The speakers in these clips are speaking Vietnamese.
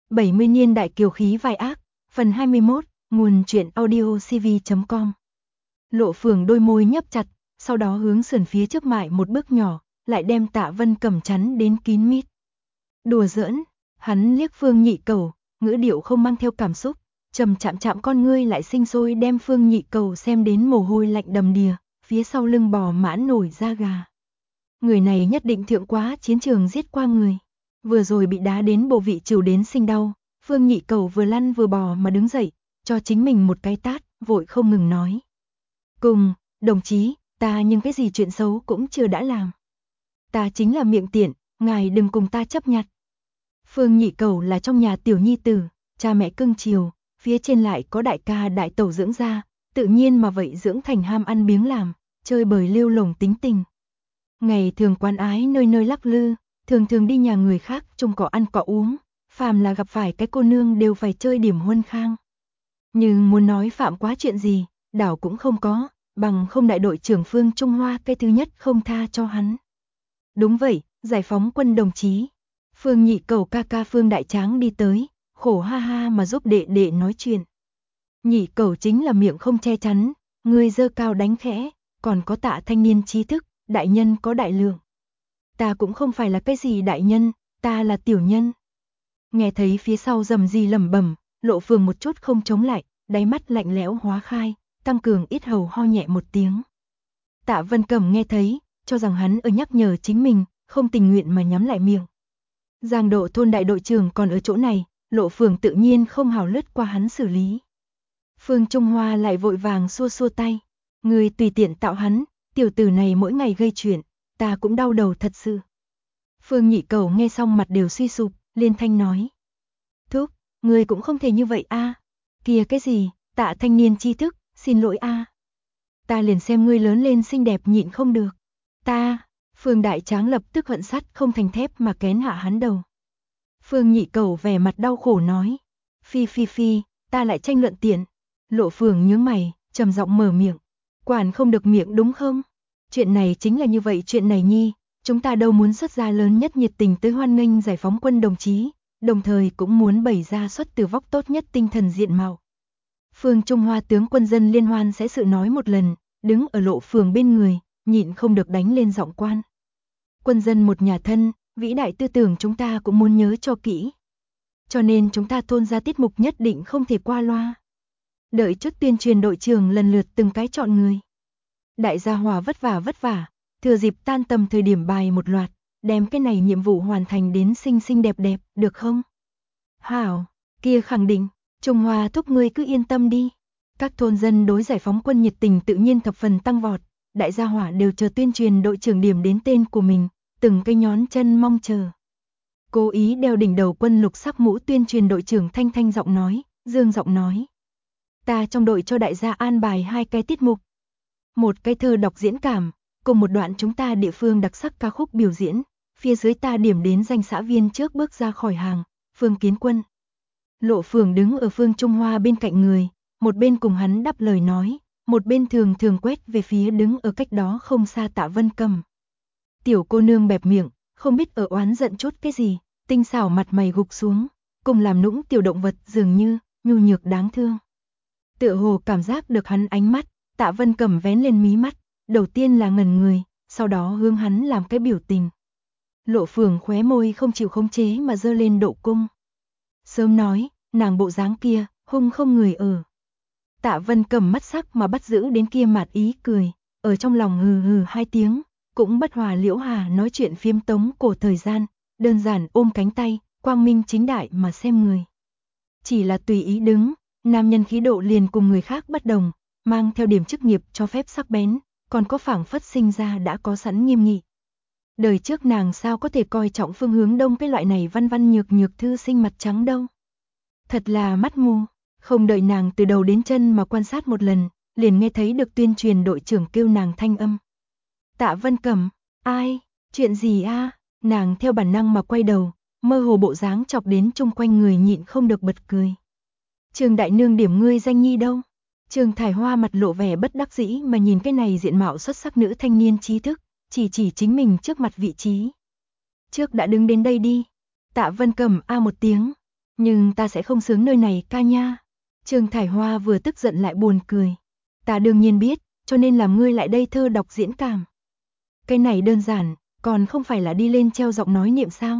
70 niên đại kiều khí vai ác, phần 21, nguồn truyện audio cv.com. Lộ Phường đôi môi nhấp chặt, sau đó hướng sườn phía trước mại một bước nhỏ, lại đem Tạ Vân Cẩm chắn đến kín mít. Đùa giỡn, hắn liếc Phương Nhị Cầu, ngữ điệu không mang theo cảm xúc, chậm chạm con ngươi lại sinh sôi đem Phương Nhị Cầu xem đến mồ hôi lạnh đầm đìa, phía sau lưng bò mãn nổi da gà. Người này nhất định thượng quá chiến trường giết qua người. Vừa rồi bị đá đến bộ vị chịu đến sinh đau, Phương Nhị Cầu vừa lăn vừa bò mà đứng dậy, cho chính mình một cái tát, vội không ngừng nói. Cùng, đồng chí, ta nhưng cái gì chuyện xấu cũng chưa đã làm. Ta chính là miệng tiện, ngài đừng cùng ta chấp nhặt. Phương Nhị Cầu là trong nhà tiểu nhi tử, cha mẹ cưng chiều, phía trên lại có đại ca đại tẩu dưỡng ra, tự nhiên mà vậy dưỡng thành ham ăn biếng làm, chơi bời lêu lổng tính tình. Ngày thường quán ái nơi nơi lắc lư, thường đi nhà người khác trông cỏ ăn cỏ uống, phàm là gặp phải cái cô nương đều phải chơi điểm huân khang. Nhưng muốn nói phạm quá chuyện gì, đảo cũng không có, bằng không đại đội trưởng Phương Trung Hoa cái thứ nhất không tha cho hắn. Đúng vậy, giải phóng quân đồng chí. Phương Nhị Cầu ca ca Phương Đại Tráng đi tới, khổ ha ha mà giúp đệ đệ nói chuyện. Nhị Cầu chính là miệng không che chắn, người dơ cao đánh khẽ, còn có Tạ thanh niên trí thức, đại nhân có đại lượng. Ta cũng không phải là cái gì đại nhân, ta là tiểu nhân. Nghe thấy phía sau rầm rì lẩm bẩm, Lộ Phường một chút không chống lại, đáy mắt lạnh lẽo hóa khai, tăng cường ít hầu ho nhẹ một tiếng. Tạ Vân Cẩm nghe thấy, cho rằng hắn ở nhắc nhở chính mình, không tình nguyện mà nhắm lại miệng. Giang Độ thôn đại đội trưởng còn ở chỗ này, Lộ Phường tự nhiên không hào lướt qua hắn xử lý. Phương Trung Hoa lại vội vàng xua xua tay, người tùy tiện tạo hắn, tiểu tử này mỗi ngày gây chuyện, ta cũng đau đầu thật sự. Phương Nhị Cầu nghe xong mặt đều suy sụp, liên thanh nói. Thúc, người cũng không thể như vậy a. Kìa cái gì, Tạ thanh niên tri thức, xin lỗi a. Ta liền xem ngươi lớn lên xinh đẹp nhịn không được. Ta, Phương Đại Tráng lập tức hận sắt không thành thép mà kén hạ hắn đầu. Phương Nhị Cầu vẻ mặt đau khổ nói. Phi, ta lại tranh luận tiện. Lộ Phường nhướng mày, trầm giọng mở miệng. Quản không được miệng đúng không? Chuyện này chính là như vậy chuyện này nhi, chúng ta đâu muốn xuất ra lớn nhất nhiệt tình tới hoan nghênh giải phóng quân đồng chí, đồng thời cũng muốn bày ra xuất từ vóc tốt nhất tinh thần diện mạo. Phương Trung Hoa tướng quân dân liên hoan sẽ sự nói một lần, đứng ở Lộ Phường bên người, nhịn không được đánh lên giọng quan. Quân dân một nhà thân, vĩ đại tư tưởng chúng ta cũng muốn nhớ cho kỹ. Cho nên chúng ta thôn ra tiết mục nhất định không thể qua loa. Đợi chút tuyên truyền đội trưởng lần lượt từng cái chọn người. Đại gia Hòa vất vả, thừa dịp tan tầm thời điểm bài một loạt, đem cái này nhiệm vụ hoàn thành đến xinh xinh đẹp đẹp, được không? Hảo, kia khẳng định, Trung Hoa thúc ngươi cứ yên tâm đi. Các thôn dân đối giải phóng quân nhiệt tình tự nhiên thập phần tăng vọt, đại gia hỏa đều chờ tuyên truyền đội trưởng điểm đến tên của mình, từng cái nhón chân mong chờ. Cố ý đeo đỉnh đầu quân lục sắc mũ tuyên truyền đội trưởng thanh thanh giọng nói, dương giọng nói. Ta trong đội cho đại gia an bài 2 cái tiết mục. Một cái thơ đọc diễn cảm, cùng một đoạn chúng ta địa phương đặc sắc ca khúc biểu diễn, phía dưới ta điểm đến danh xã viên trước bước ra khỏi hàng, Phương Kiến Quân. Lộ Phường đứng ở Phương Trung Hoa bên cạnh người, một bên cùng hắn đáp lời nói, một bên thường quét về phía đứng ở cách đó không xa Tạ Vân Cẩm. Tiểu cô nương bẹp miệng, không biết ở oán giận chút cái gì, tinh xảo mặt mày gục xuống, cùng làm nũng tiểu động vật dường như, nhu nhược đáng thương. Tựa hồ cảm giác được hắn ánh mắt, Tạ Vân Cẩm vén lên mí mắt, đầu tiên là ngẩn người, sau đó hướng hắn làm cái biểu tình. Lộ Phường khóe môi không chịu khống chế mà giơ lên độ cung. Sớm nói, nàng bộ dáng kia, hung không người ở. Tạ Vân Cẩm mắt sắc mà bắt giữ đến kia mạt ý cười, ở trong lòng hừ 2 tiếng, cũng bất hòa Liễu Hà nói chuyện phiếm tống cổ thời gian, đơn giản ôm cánh tay, quang minh chính đại mà xem người. Chỉ là tùy ý đứng, nam nhân khí độ liền cùng người khác bất đồng, mang theo điểm chức nghiệp cho phép sắc bén, còn có phảng phất sinh ra đã có sẵn nghiêm nghị. Đời trước nàng sao có thể coi trọng Phương Hướng Đông cái loại này văn nhược thư sinh mặt trắng đâu. Thật là mắt mù, không đợi nàng từ đầu đến chân mà quan sát một lần, liền nghe thấy được tuyên truyền đội trưởng kêu nàng thanh âm. Tạ Vân Cẩm, ai, chuyện gì a? Nàng theo bản năng mà quay đầu, mơ hồ bộ dáng chọc đến chung quanh người nhịn không được bật cười. Trường đại nương điểm ngươi danh nhi đâu? Trường Thải Hoa mặt lộ vẻ bất đắc dĩ mà nhìn cái này diện mạo xuất sắc nữ thanh niên trí thức, chỉ chính mình trước mặt vị trí. Trước đã đứng đến đây đi. Tạ Vân Cẩm a một tiếng. Nhưng ta sẽ không sướng nơi này ca nha. Trương Thải Hoa vừa tức giận lại buồn cười. Ta đương nhiên biết, cho nên làm ngươi lại đây thơ đọc diễn cảm. Cái này đơn giản, còn không phải là đi lên treo giọng nói niệm sao.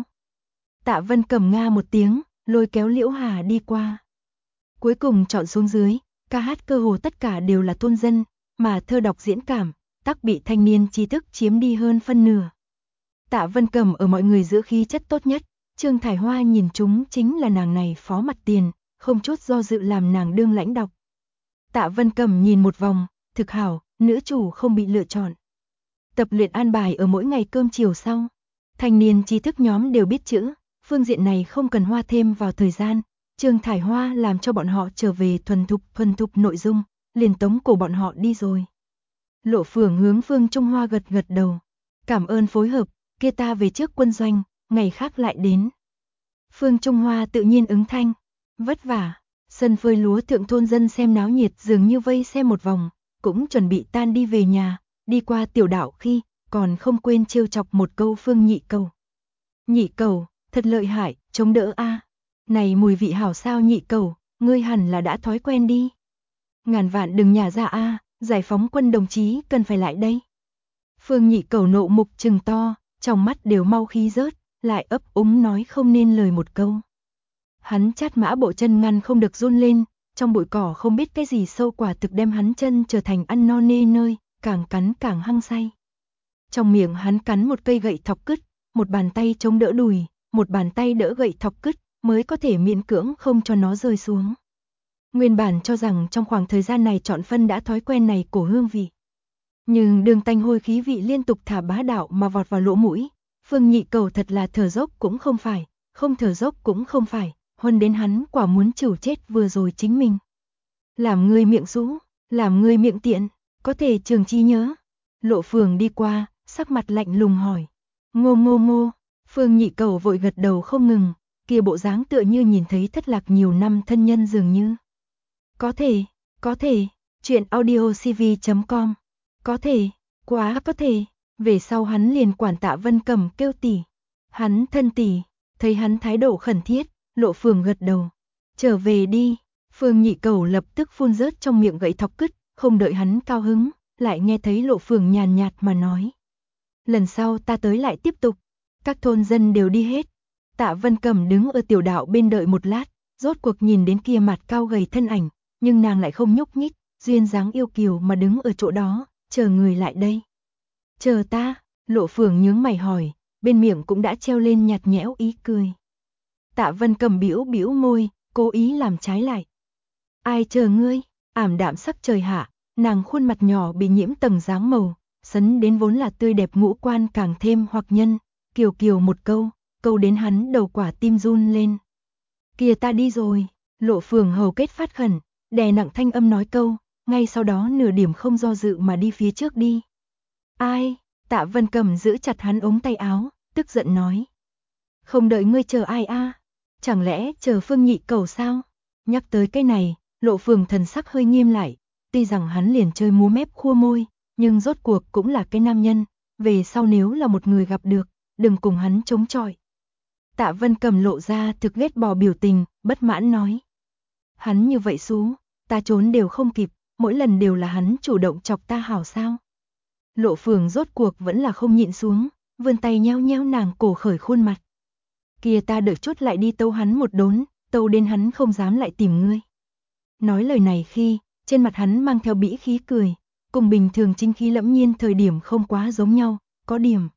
Tạ Vân cầm nga một tiếng, lôi kéo Liễu Hà đi qua. Cuối cùng chọn xuống dưới, ca hát cơ hồ tất cả đều là thôn dân, mà thơ đọc diễn cảm, tắc bị thanh niên trí thức chiếm đi hơn phân nửa. Tạ Vân cầm ở mọi người giữa khí chất tốt nhất, Trương Thải Hoa nhìn chúng chính là nàng này phó mặt tiền, không chút do dự làm nàng đương lãnh đọc. Tạ Vân cầm nhìn một vòng, thực hảo, nữ chủ không bị lựa chọn. Tập luyện an bài ở mỗi ngày cơm chiều sau. Thanh niên trí thức nhóm đều biết chữ, phương diện này không cần hoa thêm vào thời gian. Trương Thải Hoa làm cho bọn họ trở về thuần thục nội dung, liền tống cổ bọn họ đi rồi. Lộ Phượng hướng Phương Trung Hoa gật gật đầu. Cảm ơn phối hợp, kia ta về trước quân doanh, ngày khác lại đến. Phương Trung Hoa tự nhiên ứng thanh. Vất vả, sân phơi lúa thượng thôn dân xem náo nhiệt dường như vây xem một vòng, cũng chuẩn bị tan đi về nhà, đi qua tiểu đạo khi, còn không quên trêu chọc một câu Phương Nhị Cầu. Nhị Cầu, thật lợi hại, chống đỡ a. Này mùi vị hảo sao Nhị Cầu, ngươi hẳn là đã thói quen đi. Ngàn vạn đừng nhả ra a, giải phóng quân đồng chí cần phải lại đây. Phương Nhị Cầu nộ mục trừng to, trong mắt đều mau khí rớt, lại ấp úng nói không nên lời một câu. Hắn chát mã bộ chân ngăn không được run lên, trong bụi cỏ không biết cái gì sâu quả thực đem hắn chân trở thành ăn no nê nơi, càng cắn càng hăng say. Trong miệng hắn cắn một cây gậy thọc cứt, một bàn tay chống đỡ đùi, một bàn tay đỡ gậy thọc cứt, mới có thể miễn cưỡng không cho nó rơi xuống. Nguyên bản cho rằng trong khoảng thời gian này chọn phân đã thói quen này cổ hương vị. Nhưng đường tanh hôi khí vị liên tục thả bá đạo mà vọt vào lỗ mũi, Phương Nhị Cầu thật là thở dốc cũng không phải, không thở dốc cũng không phải, huân đến hắn quả muốn chịu chết vừa rồi chính mình. Làm người miệng rũ, làm người miệng tiện, có thể trường chi nhớ. Lộ Phượng đi qua, sắc mặt lạnh lùng hỏi. Ngô ngô ngô, Phương Nhị Cầu vội gật đầu không ngừng, kia bộ dáng tựa như nhìn thấy thất lạc nhiều năm thân nhân dường như. Có thể, chuyện audiocv.com, có thể, quá có thể, về sau hắn liền quản Tạ Vân Cầm kêu tỷ. Hắn thân tỷ, thấy hắn thái độ khẩn thiết, Lộ Phượng gật đầu. Trở về đi, Phương Nhị Cầu lập tức phun rớt trong miệng gậy thọc cứt, không đợi hắn cao hứng, lại nghe thấy Lộ Phượng nhàn nhạt mà nói. Lần sau ta tới lại tiếp tục, các thôn dân đều đi hết. Tạ Vân Cầm đứng ở tiểu đạo bên đợi một lát, rốt cuộc nhìn đến kia mặt cao gầy thân ảnh, nhưng nàng lại không nhúc nhích, duyên dáng yêu kiều mà đứng ở chỗ đó, chờ người lại đây. Chờ ta, Lộ Phượng nhướng mày hỏi, bên miệng cũng đã treo lên nhạt nhẽo ý cười. Tạ Vân Cầm bĩu bĩu môi, cố ý làm trái lại. Ai chờ ngươi? Ảm đạm sắc trời hạ, nàng khuôn mặt nhỏ bị nhiễm tầng dáng màu, sấn đến vốn là tươi đẹp ngũ quan càng thêm hoặc nhân, kiều kiều một câu đến hắn đầu quả tim run lên. Kìa ta đi rồi, Lộ Phượng hầu kết phát khẩn, đè nặng thanh âm nói câu, ngay sau đó nửa điểm không do dự mà đi phía trước đi. Ai? Tạ Vân Cầm giữ chặt hắn ống tay áo, tức giận nói. Không đợi ngươi chờ ai a? Chẳng lẽ chờ Phương Nhị Cầu sao? Nhắc tới cái này, Lộ Phượng thần sắc hơi nghiêm lại, tuy rằng hắn liền chơi múa mép khua môi, nhưng rốt cuộc cũng là cái nam nhân, về sau nếu là một người gặp được, đừng cùng hắn chống chọi. Tạ Vân Cầm lộ ra thực ghét bỏ biểu tình, bất mãn nói. Hắn như vậy xú, ta trốn đều không kịp, mỗi lần đều là hắn chủ động chọc ta hảo sao? Lộ Phượng rốt cuộc vẫn là không nhịn xuống, vươn tay nhéo nhéo nàng cổ khởi khuôn mặt. Kìa ta đợi chút lại đi tâu hắn một đốn, tâu đến hắn không dám lại tìm ngươi. Nói lời này khi, trên mặt hắn mang theo bĩ khí cười, cùng bình thường chính khí lẫm nhiên thời điểm không quá giống nhau, có điểm.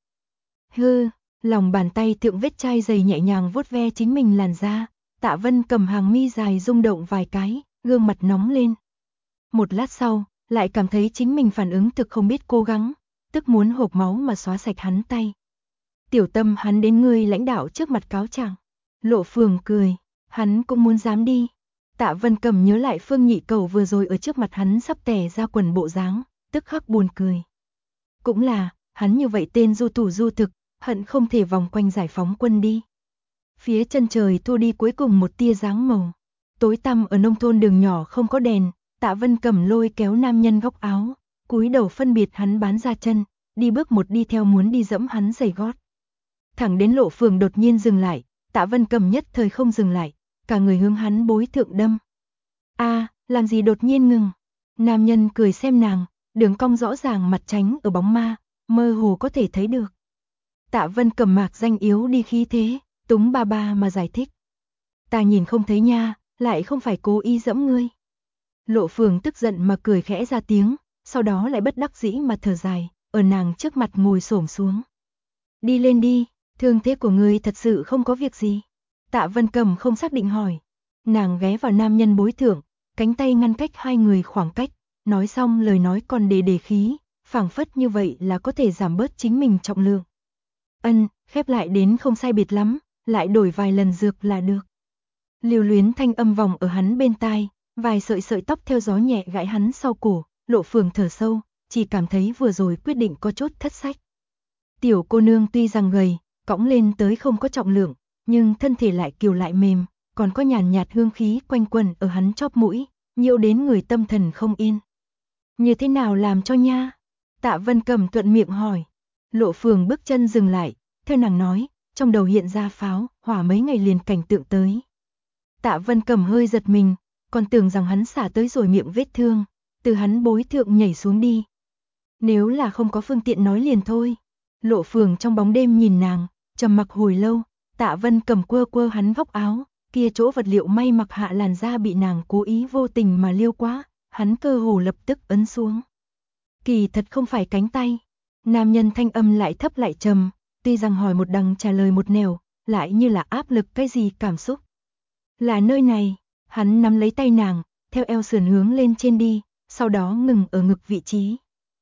Hư, lòng bàn tay thượng vết chai dày nhẹ nhàng vuốt ve chính mình làn da, Tạ Vân Cầm hàng mi dài rung động vài cái, gương mặt nóng lên. Một lát sau, lại cảm thấy chính mình phản ứng thực không biết cố gắng, tức muốn hộc máu mà xóa sạch hắn tay. Tiểu Tâm hắn đến ngươi lãnh đạo trước mặt cáo trạng. Lộ Phượng cười, hắn cũng muốn dám đi. Tạ Vân Cầm nhớ lại Phương Nhị Cầu vừa rồi ở trước mặt hắn sắp tè ra quần bộ dáng, tức khắc buồn cười. Cũng là, hắn như vậy tên du thủ du thực, hận không thể vòng quanh giải phóng quân đi. Phía chân trời thu đi cuối cùng một tia dáng màu. Tối tăm ở nông thôn đường nhỏ không có đèn, Tạ Vân Cầm lôi kéo nam nhân góc áo, cúi đầu phân biệt hắn bán ra chân, đi bước một đi theo muốn đi dẫm hắn giày gót. Thẳng đến Lộ Phượng đột nhiên dừng lại, Tạ Vân Cầm nhất thời không dừng lại, cả người hướng hắn bối thượng đâm. A, làm gì đột nhiên ngừng. Nam nhân cười xem nàng, đường cong rõ ràng mặt tránh ở bóng ma, mơ hồ có thể thấy được. Tạ Vân Cầm mạc danh yếu đi khí thế, túng ba ba mà giải thích. Ta nhìn không thấy nha, lại không phải cố ý giẫm ngươi. Lộ Phường tức giận mà cười khẽ ra tiếng, sau đó lại bất đắc dĩ mà thở dài, ở nàng trước mặt ngồi xổm xuống. Đi lên đi, thương thế của ngươi thật sự không có việc gì. Tạ Vân Cầm không xác định hỏi. Nàng ghé vào nam nhân bối thượng, cánh tay ngăn cách hai người khoảng cách, nói xong lời nói còn đề khí, phảng phất như vậy là có thể giảm bớt chính mình trọng lượng. Khép lại đến không sai biệt lắm, lại đổi vài lần dược là được. Lưu luyến thanh âm vòng ở hắn bên tai, vài sợi tóc theo gió nhẹ gãi hắn sau cổ, Lộ Phường thở sâu, chỉ cảm thấy vừa rồi quyết định có chút thất sách. Tiểu cô nương tuy rằng gầy, cõng lên tới không có trọng lượng, nhưng thân thể lại kiều lại mềm, còn có nhàn nhạt hương khí quanh quẩn ở hắn chóp mũi, nhiễu đến người tâm thần không yên. Như thế nào làm cho nha? Tạ Vân Cầm thuận miệng hỏi. Lộ Phường bước chân dừng lại, theo nàng nói, trong đầu hiện ra pháo, hỏa mấy ngày liền cảnh tượng tới. Tạ Vân Cầm hơi giật mình, còn tưởng rằng hắn xả tới rồi miệng vết thương, từ hắn bối thượng nhảy xuống đi. Nếu là không có phương tiện nói liền thôi. Lộ Phường trong bóng đêm nhìn nàng, trầm mặc hồi lâu, Tạ Vân Cầm quơ hắn góc áo, kia chỗ vật liệu may mặc hạ làn da bị nàng cố ý vô tình mà liêu quá, hắn cơ hồ lập tức ấn xuống. Kỳ thật không phải cánh tay. Nam nhân thanh âm lại thấp lại trầm, tuy rằng hỏi một đằng trả lời một nẻo, lại như là áp lực cái gì cảm xúc. Là nơi này, hắn nắm lấy tay nàng, theo eo sườn hướng lên trên đi, sau đó ngừng ở ngực vị trí.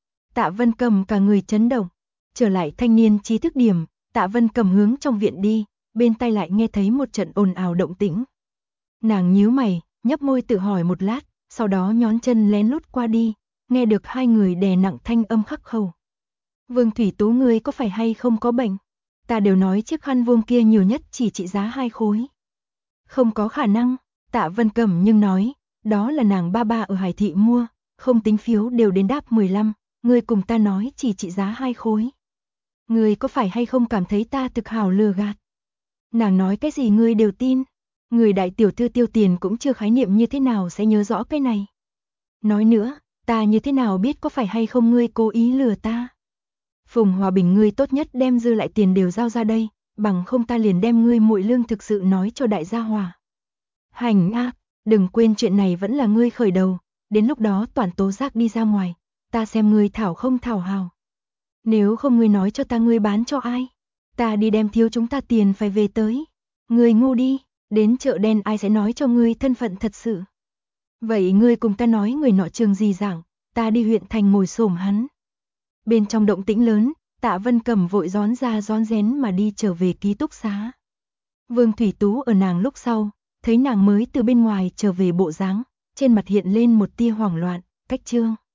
Tạ Vân Cầm cả người chấn động, trở lại thanh niên trí thức điểm, Tạ Vân Cầm hướng trong viện đi, bên tai lại nghe thấy một trận ồn ào động tĩnh. Nàng nhíu mày, nhấp môi tự hỏi một lát, sau đó nhón chân lén lút qua đi, nghe được hai người đè nặng thanh âm khắc khẩu. Vương Thủy Tú ngươi có phải hay không có bệnh? Ta đều nói chiếc khăn vuông kia nhiều nhất chỉ trị giá 2 khối. Không có khả năng, Tạ Vân Cẩm nhưng nói, đó là nàng ba ba ở Hải Thị mua, không tính phiếu đều đến đáp 15, ngươi cùng ta nói chỉ trị giá 2 khối. Ngươi có phải hay không cảm thấy ta thực hào lừa gạt? Nàng nói cái gì ngươi đều tin, người đại tiểu thư tiêu tiền cũng chưa khái niệm như thế nào sẽ nhớ rõ cái này. Nói nữa, ta như thế nào biết có phải hay không ngươi cố ý lừa ta? Phùng Hòa Bình ngươi tốt nhất đem dư lại tiền đều giao ra đây, bằng không ta liền đem ngươi muội lương thực sự nói cho đại gia hòa. Hành a, đừng quên chuyện này vẫn là ngươi khởi đầu, đến lúc đó toàn tố giác đi ra ngoài, ta xem ngươi thảo không thảo hào. Nếu không ngươi nói cho ta ngươi bán cho ai? Ta đi đem thiếu chúng ta tiền phải về tới. Ngươi ngu đi, đến chợ đen ai sẽ nói cho ngươi thân phận thật sự. Vậy ngươi cùng ta nói người nọ trường gì dạng, ta đi huyện thành ngồi xổm hắn. Bên trong động tĩnh lớn, Tạ Vân Cẩm vội rón ra rón rén mà đi trở về ký túc xá. Vương Thủy Tú ở nàng lúc sau, thấy nàng mới từ bên ngoài trở về bộ dáng, trên mặt hiện lên một tia hoảng loạn, cách trương.